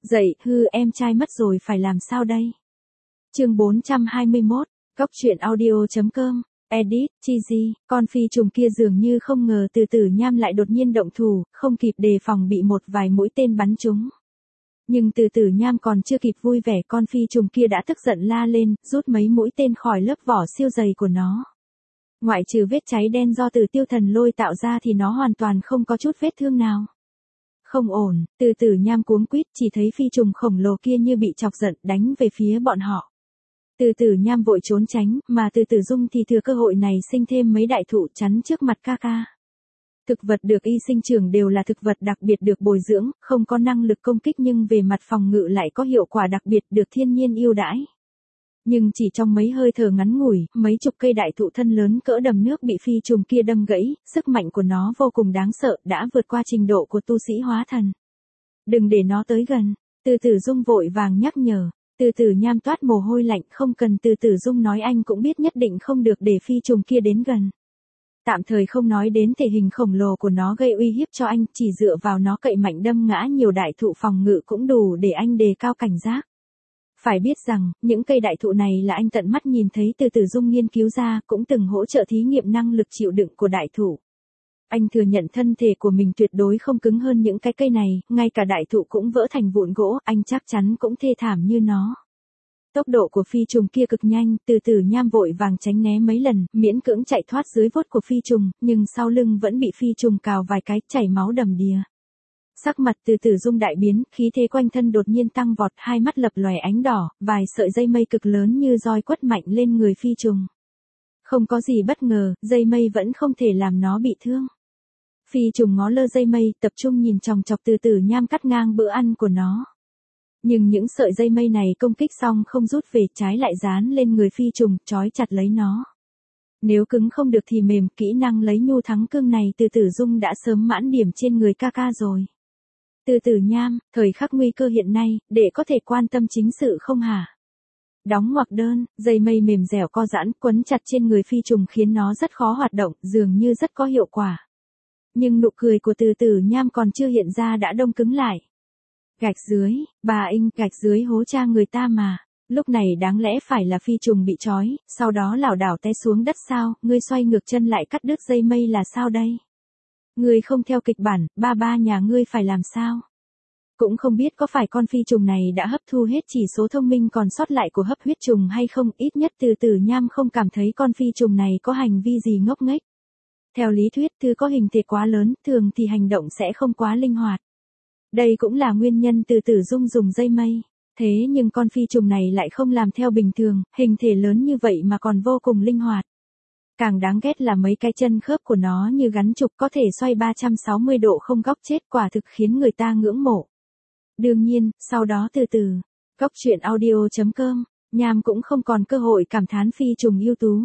Dậy, em trai mất rồi phải làm sao đây? Chương 421, Góc truyện audio.com, edit, Chizy, con phi trùng kia dường như không ngờ Từ Tử Nham lại đột nhiên động thủ, không kịp đề phòng bị một vài mũi tên bắn trúng. Nhưng Từ Tử Nham còn chưa kịp vui vẻ, con phi trùng kia đã tức giận la lên, rút mấy mũi tên khỏi lớp vỏ siêu dày của nó. Ngoại trừ vết cháy đen do Từ Tiêu Thần Lôi tạo ra thì nó hoàn toàn không có chút vết thương nào. Không ổn, Từ Tử Nham cuống quýt, chỉ thấy phi trùng khổng lồ kia như bị chọc giận đánh về phía bọn họ. Từ Tử Nham vội trốn tránh, mà Từ Tử Dung thì thừa cơ hội này sinh thêm mấy đại thụ chắn trước mặt ca ca. Thực vật được y sinh trưởng đều là thực vật đặc biệt được bồi dưỡng, không có năng lực công kích nhưng về mặt phòng ngự lại có hiệu quả đặc biệt được thiên nhiên ưu đãi. Nhưng chỉ trong mấy hơi thở ngắn ngủi, mấy chục cây đại thụ thân lớn cỡ đầm nước bị phi trùng kia đâm gãy, sức mạnh của nó vô cùng đáng sợ, đã vượt qua trình độ của tu sĩ hóa thần. Đừng để nó tới gần, Từ Tử Dung vội vàng nhắc nhở. Từ Tử Nham toát mồ hôi lạnh, không cần Từ Tử Dung nói anh cũng biết nhất định không được để phi trùng kia đến gần. Tạm thời không nói đến thể hình khổng lồ của nó gây uy hiếp cho anh, chỉ dựa vào nó cậy mạnh đâm ngã nhiều đại thụ phòng ngự cũng đủ để anh đề cao cảnh giác. Phải biết rằng, những cây đại thụ này là anh tận mắt nhìn thấy Từ Tử Dung nghiên cứu ra, cũng từng hỗ trợ thí nghiệm năng lực chịu đựng của đại thụ. Anh thừa nhận thân thể của mình tuyệt đối không cứng hơn những cái cây này, ngay cả đại thụ cũng vỡ thành vụn gỗ, anh chắc chắn cũng thê thảm như nó. Tốc độ của phi trùng kia cực nhanh, Từ Tử Nham vội vàng tránh né mấy lần, miễn cưỡng chạy thoát dưới vuốt của phi trùng, nhưng sau lưng vẫn bị phi trùng cào vài cái, chảy máu đầm đìa. Sắc mặt Từ Tử Dung đại biến, khí thế quanh thân đột nhiên tăng vọt, hai mắt lập lòe ánh đỏ, vài sợi dây mây cực lớn như roi quất mạnh lên người phi trùng. Không có gì bất ngờ, dây mây vẫn không thể làm nó bị thương. Phi trùng ngó lơ dây mây, tập trung nhìn chòng chọc Từ Tử Nham cắt ngang bữa ăn của nó. Nhưng những sợi dây mây này công kích xong không rút về, trái lại dán lên người phi trùng, trói chặt lấy nó. Nếu cứng không được thì mềm, kỹ năng lấy nhu thắng cương này Từ Tử Dung đã sớm mãn điểm trên người ca ca rồi. Từ Tử Nham, thời khắc nguy cơ hiện nay, để có thể quan tâm chính sự không hả? Đóng ngoặc đơn, dây mây mềm dẻo co giãn, quấn chặt trên người phi trùng khiến nó rất khó hoạt động, dường như rất có hiệu quả. Nhưng nụ cười của Từ Tử Nham còn chưa hiện ra đã đông cứng lại. Gạch dưới, bà Inh, gạch dưới hố cha người ta mà. Lúc này đáng lẽ phải là phi trùng bị trói, sau đó lảo đảo té xuống đất sao, ngươi xoay ngược chân lại cắt đứt dây mây là sao đây? Ngươi không theo kịch bản, ba nhà ngươi phải làm sao? Cũng không biết có phải con phi trùng này đã hấp thu hết chỉ số thông minh còn sót lại của hấp huyết trùng hay không, ít nhất Từ Tử Nham không cảm thấy con phi trùng này có hành vi gì ngốc nghếch. Theo lý thuyết, thứ có hình thể quá lớn, thường thì hành động sẽ không quá linh hoạt. Đây cũng là nguyên nhân Từ Tử Dung dùng dây mây. Thế nhưng con phi trùng này lại không làm theo bình thường, hình thể lớn như vậy mà còn vô cùng linh hoạt. Càng đáng ghét là mấy cái chân khớp của nó như gắn trục, có thể xoay 360 độ không góc chết, quả thực khiến người ta ngưỡng mộ. Đương nhiên, sau đó từ từ, Góc truyện audio.com, Nham cũng không còn cơ hội cảm thán phi trùng ưu tú.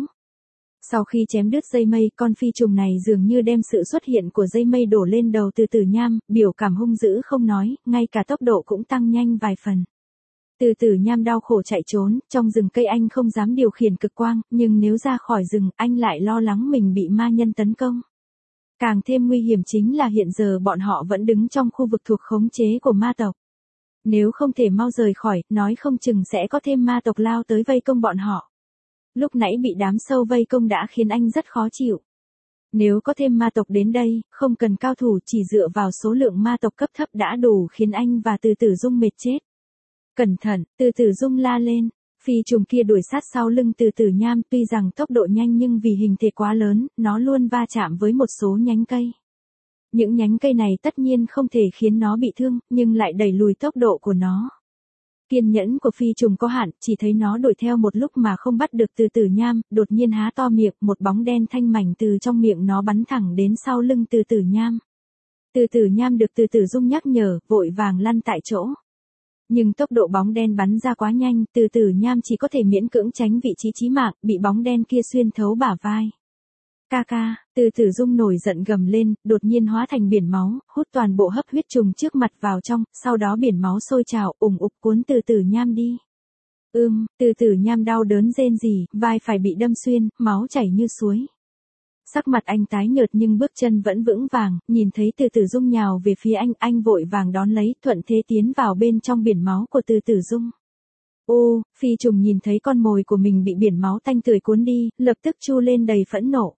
Sau khi chém đứt dây mây, con phi trùng này dường như đem sự xuất hiện của dây mây đổ lên đầu Từ Tử Nham, biểu cảm hung dữ không nói, ngay cả tốc độ cũng tăng nhanh vài phần. Từ Tử Nham đau khổ chạy trốn, trong rừng cây anh không dám điều khiển cực quang, nhưng nếu ra khỏi rừng, anh lại lo lắng mình bị ma nhân tấn công. Càng thêm nguy hiểm chính là hiện giờ bọn họ vẫn đứng trong khu vực thuộc khống chế của ma tộc. Nếu không thể mau rời khỏi, nói không chừng sẽ có thêm ma tộc lao tới vây công bọn họ. Lúc nãy bị đám sâu vây công đã khiến anh rất khó chịu. Nếu có thêm ma tộc đến đây, không cần cao thủ, chỉ dựa vào số lượng ma tộc cấp thấp đã đủ khiến anh và Từ Tử Dung mệt chết. Cẩn thận, Từ Tử Dung la lên. Phi trùng kia đuổi sát sau lưng Từ Tử Nham, tuy rằng tốc độ nhanh nhưng vì hình thể quá lớn, nó luôn va chạm với một số nhánh cây. Những nhánh cây này tất nhiên không thể khiến nó bị thương, nhưng lại đẩy lùi tốc độ của nó. Kiên nhẫn của phi trùng có hạn, chỉ thấy nó đuổi theo một lúc mà không bắt được Từ Tử Nham, đột nhiên há to miệng, một bóng đen thanh mảnh từ trong miệng nó bắn thẳng đến sau lưng Từ Tử Nham. Từ Tử Nham được Từ Tử Dung nhắc nhở, vội vàng lăn tại chỗ. Nhưng tốc độ bóng đen bắn ra quá nhanh, Từ Tử Nham chỉ có thể miễn cưỡng tránh vị trí chí mạng, bị bóng đen kia xuyên thấu bả vai. Ca, Từ Tử Dung nổi giận gầm lên, đột nhiên hóa thành biển máu, hút toàn bộ hấp huyết trùng trước mặt vào trong, sau đó biển máu sôi trào, ủng ục cuốn Từ Tử Nham đi. Từ Tử Nham đau đớn rên rỉ, vai phải bị đâm xuyên, máu chảy như suối. Sắc mặt anh tái nhợt nhưng bước chân vẫn vững vàng, nhìn thấy Từ Tử Dung nhào về phía anh vội vàng đón lấy, thuận thế tiến vào bên trong biển máu của Từ Tử Dung. Ô, phi trùng nhìn thấy con mồi của mình bị biển máu tanh tưởi cuốn đi, lập tức chu lên đầy phẫn nộ.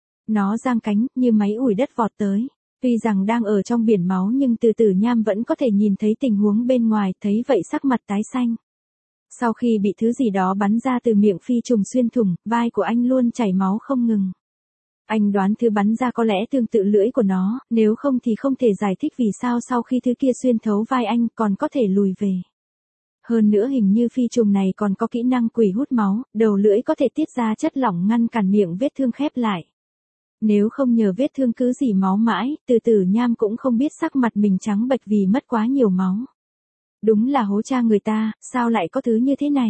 Nó giang cánh, như máy ủi đất vọt tới. Tuy rằng đang ở trong biển máu nhưng Từ Tử Nham vẫn có thể nhìn thấy tình huống bên ngoài, thấy vậy sắc mặt tái xanh. Sau khi bị thứ gì đó bắn ra từ miệng phi trùng xuyên thủng, vai của anh luôn chảy máu không ngừng. Anh đoán thứ bắn ra có lẽ tương tự lưỡi của nó, nếu không thì không thể giải thích vì sao sau khi thứ kia xuyên thấu vai anh còn có thể lùi về. Hơn nữa hình như phi trùng này còn có kỹ năng quỷ hút máu, đầu lưỡi có thể tiết ra chất lỏng ngăn cản miệng vết thương khép lại. Nếu không nhờ vết thương cứ dỉ máu mãi, Từ Tử Nham cũng không biết sắc mặt mình trắng bệch vì mất quá nhiều máu. Đúng là hố cha người ta, sao lại có thứ như thế này?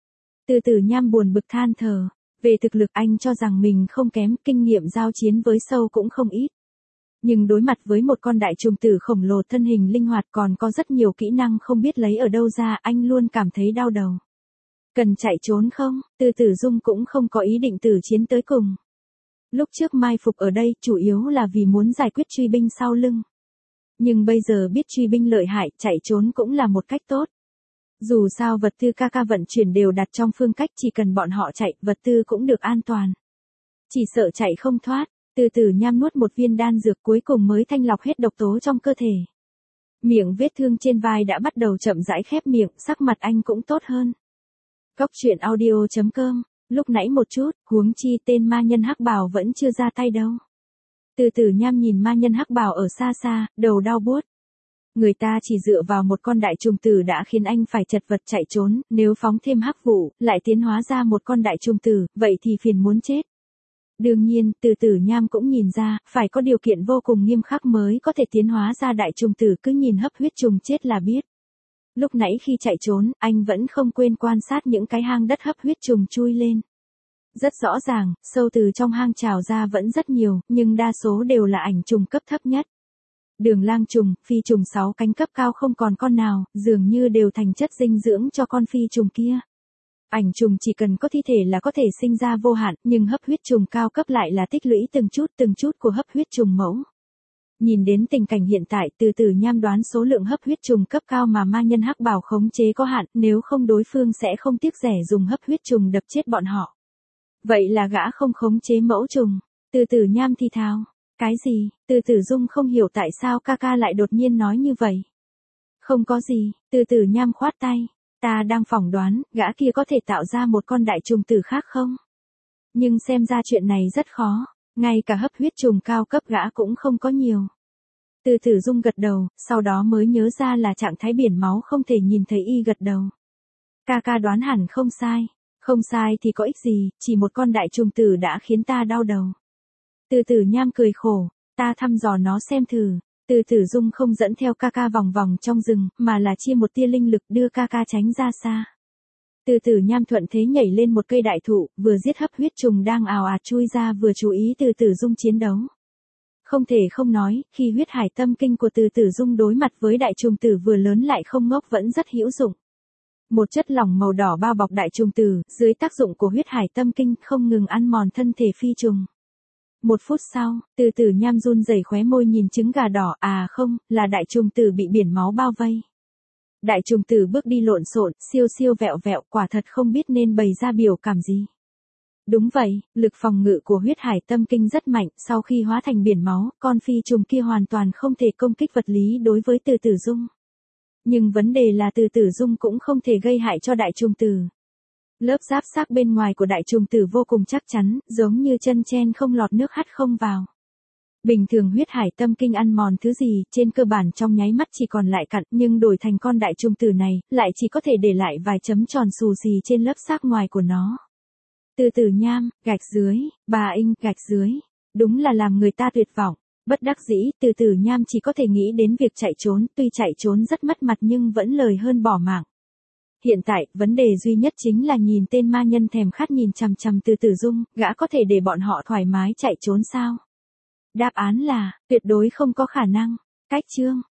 Từ Tử Nham buồn bực than thở. Về thực lực anh cho rằng mình không kém, kinh nghiệm giao chiến với sâu cũng không ít. Nhưng đối mặt với một con đại trùng tử khổng lồ thân hình linh hoạt còn có rất nhiều kỹ năng không biết lấy ở đâu ra, anh luôn cảm thấy đau đầu. Cần chạy trốn không? Từ Tử Dung cũng không có ý định tử chiến tới cùng. Lúc trước mai phục ở đây chủ yếu là vì muốn giải quyết truy binh sau lưng. Nhưng bây giờ biết truy binh lợi hại, chạy trốn cũng là một cách tốt. Dù sao vật tư ca vận chuyển đều đặt trong phương cách chỉ cần bọn họ chạy, vật tư cũng được an toàn. Chỉ sợ chạy không thoát, Từ Tử Nham nuốt một viên đan dược cuối cùng mới thanh lọc hết độc tố trong cơ thể. Miệng vết thương trên vai đã bắt đầu chậm rãi khép miệng, sắc mặt anh cũng tốt hơn. Cốc truyện audio.com, lúc nãy một chút, huống chi tên ma nhân hắc bào vẫn chưa ra tay đâu. Từ Tử Nham nhìn ma nhân hắc bào ở xa xa, đầu đau buốt. Người ta chỉ dựa vào một con đại trùng tử đã khiến anh phải chật vật chạy trốn, nếu phóng thêm hắc vụ, lại tiến hóa ra một con đại trùng tử, vậy thì phiền muốn chết. Đương nhiên, Từ Tử Nham cũng nhìn ra, phải có điều kiện vô cùng nghiêm khắc mới có thể tiến hóa ra đại trùng tử, cứ nhìn hấp huyết trùng chết là biết. Lúc nãy khi chạy trốn, anh vẫn không quên quan sát những cái hang đất hấp huyết trùng chui lên. Rất rõ ràng, sâu từ trong hang trào ra vẫn rất nhiều, nhưng đa số đều là ảnh trùng cấp thấp nhất. Đường lang trùng, phi trùng 6 cánh cấp cao không còn con nào, dường như đều thành chất dinh dưỡng cho con phi trùng kia. Ảnh trùng chỉ cần có thi thể là có thể sinh ra vô hạn, nhưng hấp huyết trùng cao cấp lại là tích lũy từng chút của hấp huyết trùng mẫu. Nhìn đến tình cảnh hiện tại, Từ Tử Nham đoán số lượng hấp huyết trùng cấp cao mà ma nhân hắc bào khống chế có hạn, nếu không đối phương sẽ không tiếc rẻ dùng hấp huyết trùng đập chết bọn họ. Vậy là gã không khống chế mẫu trùng. Từ Tử Nham thì thào. Cái gì? Từ Tử Dung không hiểu tại sao ca lại đột nhiên nói như vậy. Không có gì, Từ Tử Nham khoát tay. Ta đang phỏng đoán, gã kia có thể tạo ra một con đại trùng tử khác không? Nhưng xem ra chuyện này rất khó, ngay cả hấp huyết trùng cao cấp gã cũng không có nhiều. Từ Tử Dung gật đầu, sau đó mới nhớ ra là trạng thái biển máu không thể nhìn thấy y gật đầu. Ca đoán hẳn không sai. Không sai thì có ích gì, chỉ một con đại trùng tử đã khiến ta đau đầu. Từ Tử Nham cười khổ, ta thăm dò nó xem thử. Từ Tử Dung không dẫn theo ca vòng vòng trong rừng, mà là chia một tia linh lực đưa ca tránh ra xa. Từ Tử Nham thuận thế nhảy lên một cây đại thụ, vừa giết hấp huyết trùng đang ào ạt chui ra vừa chú ý Từ Tử Dung chiến đấu. Không thể không nói, khi huyết hải tâm kinh của Từ Tử Dung đối mặt với đại trùng tử vừa lớn lại không ngốc vẫn rất hữu dụng. Một chất lỏng màu đỏ bao bọc đại trùng tử, dưới tác dụng của huyết hải tâm kinh không ngừng ăn mòn thân thể phi trùng. 1 phút sau, Từ Tử Nham run rẩy khóe môi nhìn trứng gà đỏ, à không, là đại trùng tử bị biển máu bao vây. Đại trùng tử bước đi lộn xộn, siêu vẹo vẹo, quả thật không biết nên bày ra biểu cảm gì. Đúng vậy, lực phòng ngự của huyết hải tâm kinh rất mạnh, sau khi hóa thành biển máu, con phi trùng kia hoàn toàn không thể công kích vật lý đối với Từ Tử Dung. Nhưng vấn đề là Từ Tử Dung cũng không thể gây hại cho đại trùng tử. Lớp giáp xác bên ngoài của đại trùng tử vô cùng chắc chắn, giống như chân chen không lọt nước hắt không vào. Bình thường huyết hải tâm kinh ăn mòn thứ gì, trên cơ bản trong nháy mắt chỉ còn lại cặn, nhưng đổi thành con đại trùng tử này, lại chỉ có thể để lại vài chấm tròn xù xì trên lớp xác ngoài của nó. Từ Tử Nham, gạch dưới, bà Inh, gạch dưới. Đúng là làm người ta tuyệt vọng. Bất đắc dĩ, Từ Tử Nham chỉ có thể nghĩ đến việc chạy trốn, tuy chạy trốn rất mất mặt nhưng vẫn lời hơn bỏ mạng. Hiện tại, vấn đề duy nhất chính là nhìn tên ma nhân thèm khát nhìn chằm chằm Từ Tử Dung, gã có thể để bọn họ thoải mái chạy trốn sao? Đáp án là, tuyệt đối không có khả năng. Cách chương